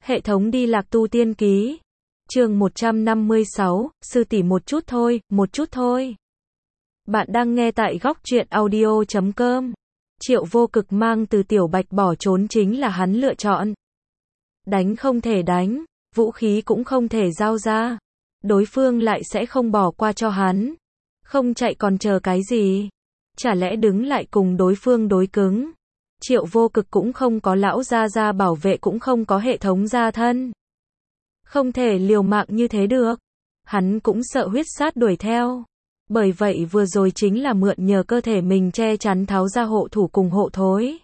Hệ thống đi lạc tu tiên ký. Chương 156, sư tỷ một chút thôi. Bạn đang nghe tại góc truyện audio.com. Triệu Vô Cực mang Từ Tiểu Bạch bỏ trốn chính là hắn lựa chọn. Đánh không thể đánh, vũ khí cũng không thể giao ra. Đối phương lại sẽ không bỏ qua cho hắn. Không chạy còn chờ cái gì? Chả lẽ đứng lại cùng đối phương đối cứng? Triệu Vô Cực cũng không có lão gia bảo vệ, cũng không có hệ thống gia thân. Không thể liều mạng như thế được. Hắn cũng sợ huyết sát đuổi theo. Bởi vậy vừa rồi chính là mượn nhờ cơ thể mình che chắn tháo ra hộ thủ cùng hộ thối.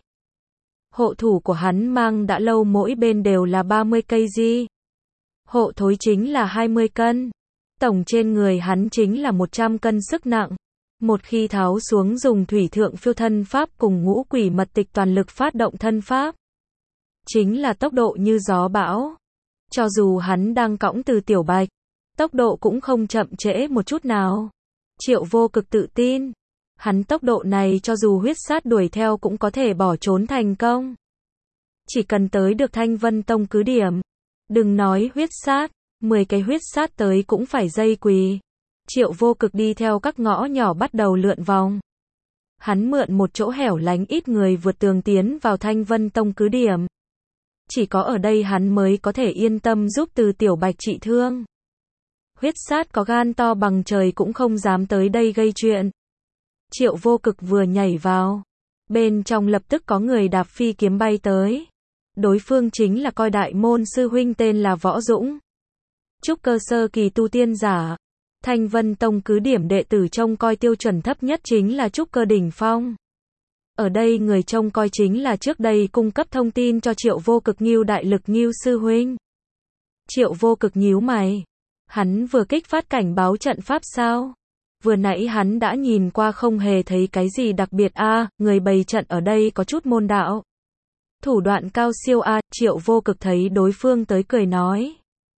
Hộ thủ của hắn mang đã lâu, mỗi bên đều là 30 cây di. Hộ thối chính là 20 cân. Tổng trên người hắn chính là 100 cân sức nặng. Một khi tháo xuống, dùng thủy thượng phiêu thân pháp cùng ngũ quỷ mật tịch toàn lực phát động thân pháp. Chính là tốc độ như gió bão. Cho dù hắn đang cõng Từ Tiểu Bạch, tốc độ cũng không chậm trễ một chút nào. Triệu Vô Cực tự tin. Hắn tốc độ này cho dù huyết sát đuổi theo cũng có thể bỏ trốn thành công. Chỉ cần tới được Thanh Vân Tông cứ điểm. Đừng nói huyết sát, 10 cái huyết sát tới cũng phải dây quỳ. Triệu Vô Cực đi theo các ngõ nhỏ bắt đầu lượn vòng. Hắn mượn một chỗ hẻo lánh ít người vượt tường tiến vào Thanh Vân Tông cứ điểm. Chỉ có ở đây hắn mới có thể yên tâm giúp Từ Tiểu Bạch trị thương. Huyết sát có gan to bằng trời cũng không dám tới đây gây chuyện. Triệu Vô Cực vừa nhảy vào, bên trong lập tức có người đạp phi kiếm bay tới. Đối phương chính là Coi Đại môn sư huynh tên là Võ Dũng. Trúc cơ sơ kỳ tu tiên giả. Thanh Vân Tông cứ điểm đệ tử trông coi tiêu chuẩn thấp nhất chính là trúc cơ đỉnh phong. Ở đây người trông coi chính là trước đây cung cấp thông tin cho Triệu Vô Cực Ngưu Đại Lực Ngưu sư huynh. Triệu Vô Cực nhíu mày. Hắn vừa kích phát cảnh báo trận pháp sao? Vừa nãy hắn đã nhìn qua không hề thấy cái gì đặc biệt a, người bày trận ở đây có chút môn đạo. Thủ đoạn cao siêu a, Triệu Vô Cực thấy đối phương tới cười nói.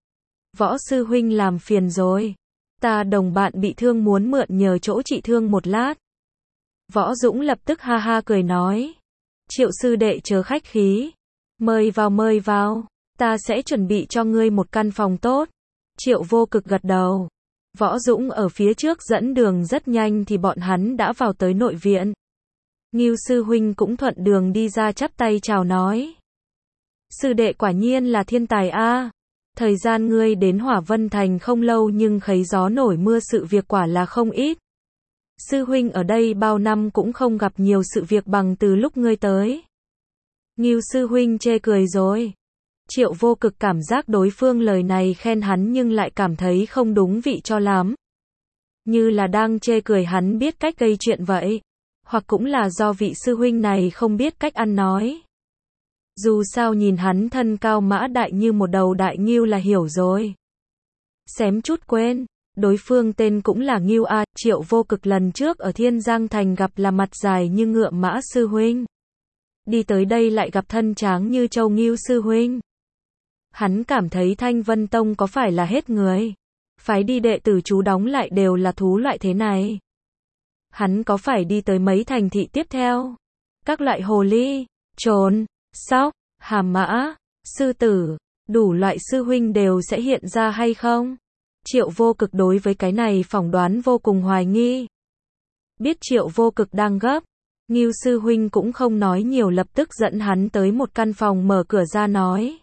Võ sư huynh làm phiền rồi. Ta đồng bạn bị thương muốn mượn nhờ chỗ trị thương một lát. Võ Dũng lập tức ha ha cười nói. Triệu sư đệ chớ khách khí. Mời vào. Ta sẽ chuẩn bị cho ngươi một căn phòng tốt. Triệu Vô Cực gật đầu. Võ Dũng ở phía trước dẫn đường, rất nhanh thì bọn hắn đã vào tới nội viện. Ngưu sư huynh cũng thuận đường đi ra chắp tay chào nói. Sư đệ quả nhiên là thiên tài a. Thời gian ngươi đến Hỏa Vân Thành không lâu nhưng khấy gió nổi mưa sự việc quả là không ít. Sư huynh ở đây bao năm cũng không gặp nhiều sự việc bằng từ lúc ngươi tới. Ngưu sư huynh chê cười rồi. Triệu Vô Cực cảm giác đối phương lời này khen hắn nhưng lại cảm thấy không đúng vị cho lắm. Như là đang chê cười hắn biết cách gây chuyện vậy. Hoặc cũng là do vị sư huynh này không biết cách ăn nói. Dù sao nhìn hắn thân cao mã đại như một đầu đại ngưu là hiểu rồi. Xém chút quên, đối phương tên cũng là Ngưu a. Triệu Vô Cực lần trước ở Thiên Giang Thành gặp là mặt dài như ngựa mã sư huynh. Đi tới đây lại gặp thân tráng như trâu Ngưu sư huynh. Hắn cảm thấy Thanh Vân Tông có phải là hết người? Phái đi đệ tử chú đóng lại đều là thú loại thế này. Hắn có phải đi tới mấy thành thị tiếp theo? Các loại hồ ly, trồn, sóc, hàm mã, sư tử, đủ loại sư huynh đều sẽ hiện ra hay không? Triệu Vô Cực đối với cái này phỏng đoán vô cùng hoài nghi. Biết Triệu Vô Cực đang gấp, Ngưu sư huynh cũng không nói nhiều, lập tức dẫn hắn tới một căn phòng, mở cửa ra nói.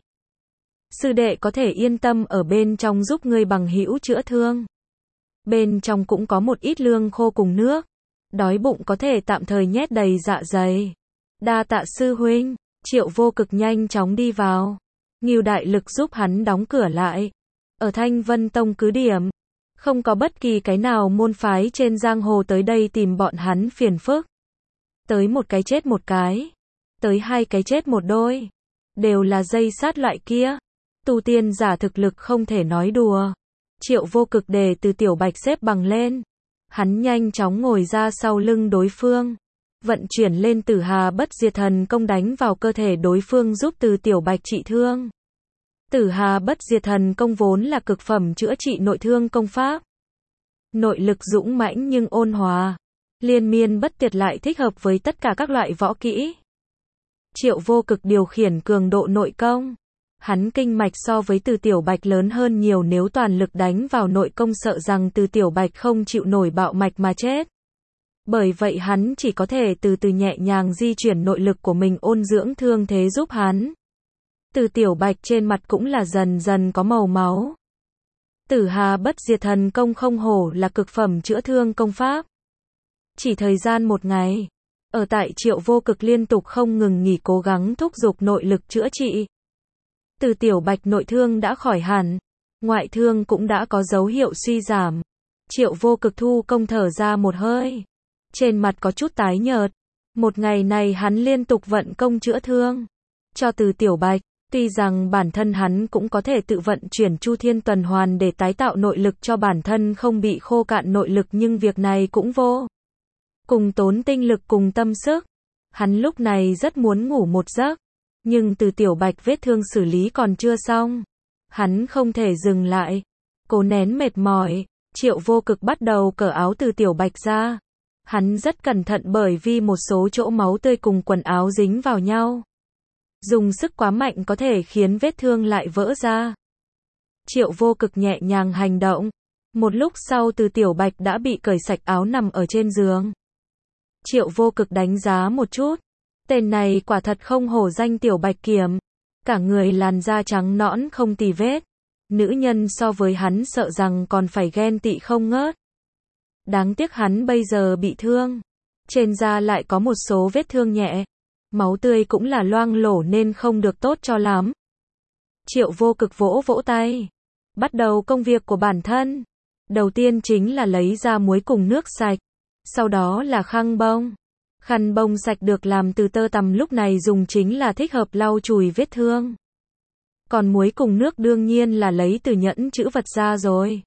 Sư đệ có thể yên tâm ở bên trong giúp ngươi bằng hữu chữa thương. Bên trong cũng có một ít lương khô cùng nước. Đói bụng có thể tạm thời nhét đầy dạ dày. Đa tạ sư huynh. Triệu Vô Cực nhanh chóng đi vào. Ngưu Đại Lực giúp hắn đóng cửa lại. Ở Thanh Vân Tông cứ điểm, không có bất kỳ cái nào môn phái trên giang hồ tới đây tìm bọn hắn phiền phức. Tới một cái chết một cái. Tới hai cái chết một đôi. Đều là dây sát loại kia. Tu tiên giả thực lực không thể nói đùa. Triệu Vô Cực để Từ Tiểu Bạch xếp bằng lên. Hắn nhanh chóng ngồi ra sau lưng đối phương. Vận chuyển lên Tử Hà Bất Diệt Thần Công đánh vào cơ thể đối phương giúp Từ Tiểu Bạch trị thương. Tử Hà Bất Diệt Thần Công vốn là cực phẩm chữa trị nội thương công pháp. Nội lực dũng mãnh nhưng ôn hòa. Liên miên bất tuyệt, lại thích hợp với tất cả các loại võ kỹ. Triệu Vô Cực điều khiển cường độ nội công. Hắn kinh mạch so với Từ Tiểu Bạch lớn hơn nhiều, nếu toàn lực đánh vào nội công sợ rằng Từ Tiểu Bạch không chịu nổi bạo mạch mà chết. Bởi vậy hắn chỉ có thể từ từ nhẹ nhàng di chuyển nội lực của mình ôn dưỡng thương thế giúp hắn. Từ Tiểu Bạch trên mặt cũng là dần dần có màu máu. Tử Hà Bất Diệt Thần Công không hổ là cực phẩm chữa thương công pháp. Chỉ thời gian một ngày, ở tại Triệu Vô Cực liên tục không ngừng nghỉ cố gắng thúc giục nội lực chữa trị. Từ Tiểu Bạch nội thương đã khỏi hẳn, ngoại thương cũng đã có dấu hiệu suy giảm. Triệu Vô Cực thu công thở ra một hơi, trên mặt có chút tái nhợt. Một ngày này hắn liên tục vận công chữa thương cho Từ Tiểu Bạch. Tuy rằng bản thân hắn cũng có thể tự vận chuyển Chu Thiên Tuần Hoàn để tái tạo nội lực cho bản thân không bị khô cạn nội lực, nhưng việc này cũng vô cùng tốn tinh lực cùng tâm sức. Hắn lúc này rất muốn ngủ một giấc, nhưng Từ Tiểu Bạch vết thương xử lý còn chưa xong. Hắn không thể dừng lại, cố nén mệt mỏi. Triệu Vô Cực bắt đầu cởi áo Từ Tiểu Bạch ra. Hắn rất cẩn thận bởi vì một số chỗ máu tươi cùng quần áo dính vào nhau. Dùng sức quá mạnh có thể khiến vết thương lại vỡ ra. Triệu Vô Cực nhẹ nhàng hành động. Một lúc sau Từ Tiểu Bạch đã bị cởi sạch áo nằm ở trên giường. Triệu Vô Cực đánh giá một chút. Tên này quả thật không hổ danh Tiểu Bạch Kiểm. Cả người làn da trắng nõn không tì vết. Nữ nhân so với hắn sợ rằng còn phải ghen tị không ngớt. Đáng tiếc hắn bây giờ bị thương. Trên da lại có một số vết thương nhẹ. Máu tươi cũng là loang lổ nên không được tốt cho lắm. Triệu Vô Cực vỗ vỗ tay. Bắt đầu công việc của bản thân. Đầu tiên chính là lấy ra muối cùng nước sạch. Sau đó là khăn bông. Khăn bông sạch được làm từ tơ tằm lúc này dùng chính là thích hợp lau chùi vết thương. Còn muối cùng nước đương nhiên là lấy từ nhẫn chữ vật ra rồi.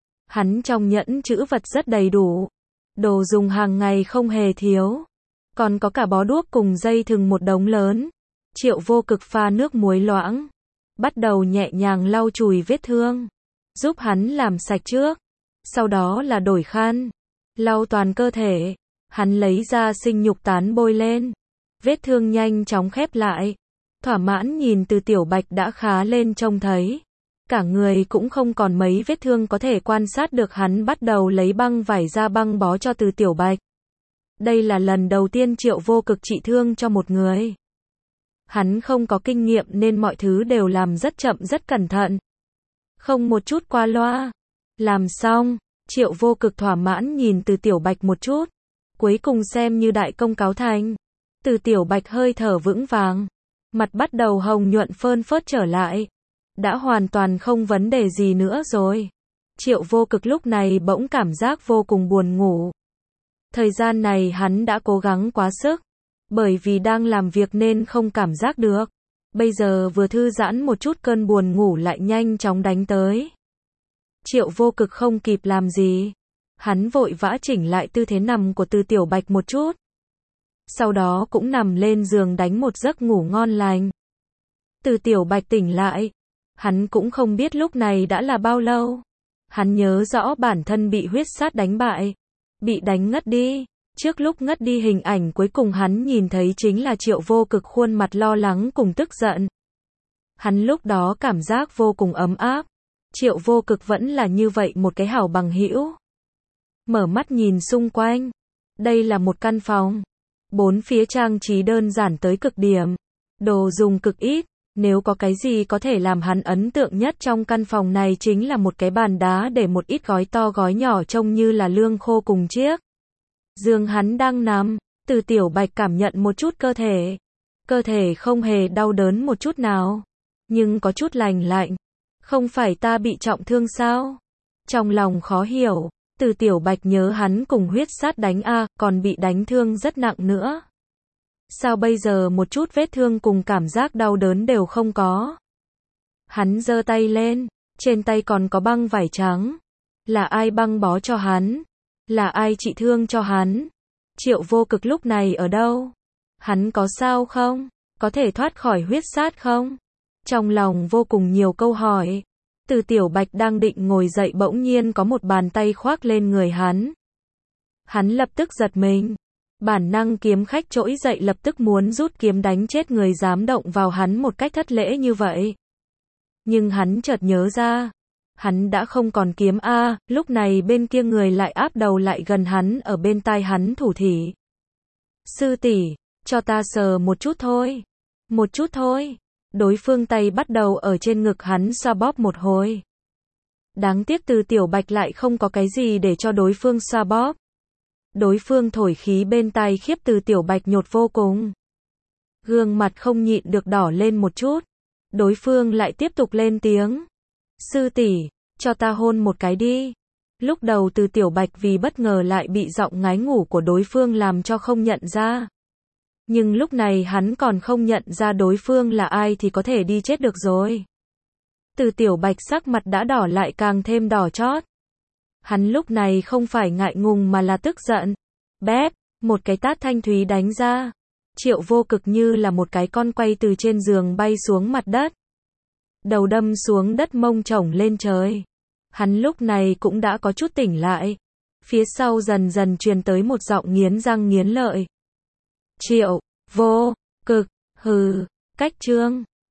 Hắn trong nhẫn chữ vật rất đầy đủ. Đồ dùng hàng ngày không hề thiếu. Còn có cả bó đuốc cùng dây thừng một đống lớn. Triệu Vô Cực pha nước muối loãng. Bắt đầu nhẹ nhàng lau chùi vết thương. Giúp hắn làm sạch trước. Sau đó là đổi khăn. Lau toàn cơ thể. Hắn lấy ra sinh nhục tán bôi lên. Vết thương nhanh chóng khép lại. Thỏa mãn nhìn Từ Tiểu Bạch đã khá lên trông thấy. Cả người cũng không còn mấy vết thương có thể quan sát được, hắn bắt đầu lấy băng vải ra băng bó cho Từ Tiểu Bạch. Đây là lần đầu tiên Triệu Vô Cực trị thương cho một người. Hắn không có kinh nghiệm nên mọi thứ đều làm rất chậm rất cẩn thận. Không một chút qua loa. Làm xong, Triệu Vô Cực thỏa mãn nhìn Từ Tiểu Bạch một chút. Cuối cùng xem như đại công cáo thành. Từ Tiểu Bạch hơi thở vững vàng. Mặt bắt đầu hồng nhuận phơn phớt trở lại. Đã hoàn toàn không vấn đề gì nữa rồi. Triệu Vô Cực lúc này bỗng cảm giác vô cùng buồn ngủ. Thời gian này hắn đã cố gắng quá sức. Bởi vì đang làm việc nên không cảm giác được. Bây giờ vừa thư giãn một chút cơn buồn ngủ lại nhanh chóng đánh tới. Triệu Vô Cực không kịp làm gì. Hắn vội vã chỉnh lại tư thế nằm của Từ Tiểu Bạch một chút. Sau đó cũng nằm lên giường đánh một giấc ngủ ngon lành. Từ Tiểu Bạch tỉnh lại. Hắn cũng không biết lúc này đã là bao lâu. Hắn nhớ rõ bản thân bị huyết sát đánh bại. Bị đánh ngất đi. Trước lúc ngất đi hình ảnh cuối cùng hắn nhìn thấy chính là Triệu Vô Cực khuôn mặt lo lắng cùng tức giận. Hắn lúc đó cảm giác vô cùng ấm áp. Triệu Vô Cực vẫn là như vậy một cái hảo bằng hữu. Mở mắt nhìn xung quanh. Đây là một căn phòng. Bốn phía trang trí đơn giản tới cực điểm. Đồ dùng cực ít. Nếu có cái gì có thể làm hắn ấn tượng nhất trong căn phòng này chính là một cái bàn đá để một ít gói to gói nhỏ trông như là lương khô cùng chiếc giường hắn đang nằm. Từ Tiểu Bạch cảm nhận một chút cơ thể. Cơ thể không hề đau đớn một chút nào. Nhưng có chút lành lạnh. Không phải ta bị trọng thương sao? Trong lòng khó hiểu. Từ Tiểu Bạch nhớ hắn cùng huyết sát đánh còn bị đánh thương rất nặng nữa. Sao bây giờ một chút vết thương cùng cảm giác đau đớn đều không có? Hắn giơ tay lên, trên tay còn có băng vải trắng. Là ai băng bó cho hắn? Là ai trị thương cho hắn? Triệu Vô Cực lúc này ở đâu? Hắn có sao không? Có thể thoát khỏi huyết sát không? Trong lòng vô cùng nhiều câu hỏi. Từ Tiểu Bạch đang định ngồi dậy bỗng nhiên có một bàn tay khoác lên người hắn. Hắn lập tức giật mình. Bản năng kiếm khách trỗi dậy lập tức muốn rút kiếm đánh chết người dám động vào hắn một cách thất lễ như vậy. Nhưng hắn chợt nhớ ra, hắn đã không còn kiếm a, lúc này bên kia người lại áp đầu lại gần hắn ở bên tai hắn thủ thỉ. Sư tỷ, cho ta sờ một chút thôi. Một chút thôi. Đối phương tay bắt đầu ở trên ngực hắn xoa bóp một hồi. Đáng tiếc Từ Tiểu Bạch lại không có cái gì để cho đối phương xoa bóp. Đối phương thổi khí bên tai khiếp Từ Tiểu Bạch nhột vô cùng. Gương mặt không nhịn được đỏ lên một chút. Đối phương lại tiếp tục lên tiếng. Sư tỷ, cho ta hôn một cái đi. Lúc đầu Từ Tiểu Bạch vì bất ngờ lại bị giọng ngái ngủ của đối phương làm cho không nhận ra. Nhưng lúc này hắn còn không nhận ra đối phương là ai thì có thể đi chết được rồi. Từ Tiểu Bạch sắc mặt đã đỏ lại càng thêm đỏ chót. Hắn lúc này không phải ngại ngùng mà là tức giận. Bép, một cái tát thanh thúy đánh ra. Triệu Vô Cực như là một cái con quay từ trên giường bay xuống mặt đất. Đầu đâm xuống đất mông chổng lên trời. Hắn lúc này cũng đã có chút tỉnh lại. Phía sau dần dần truyền tới một giọng nghiến răng nghiến lợi. Triệu Vô Cực, hừ, cách trương.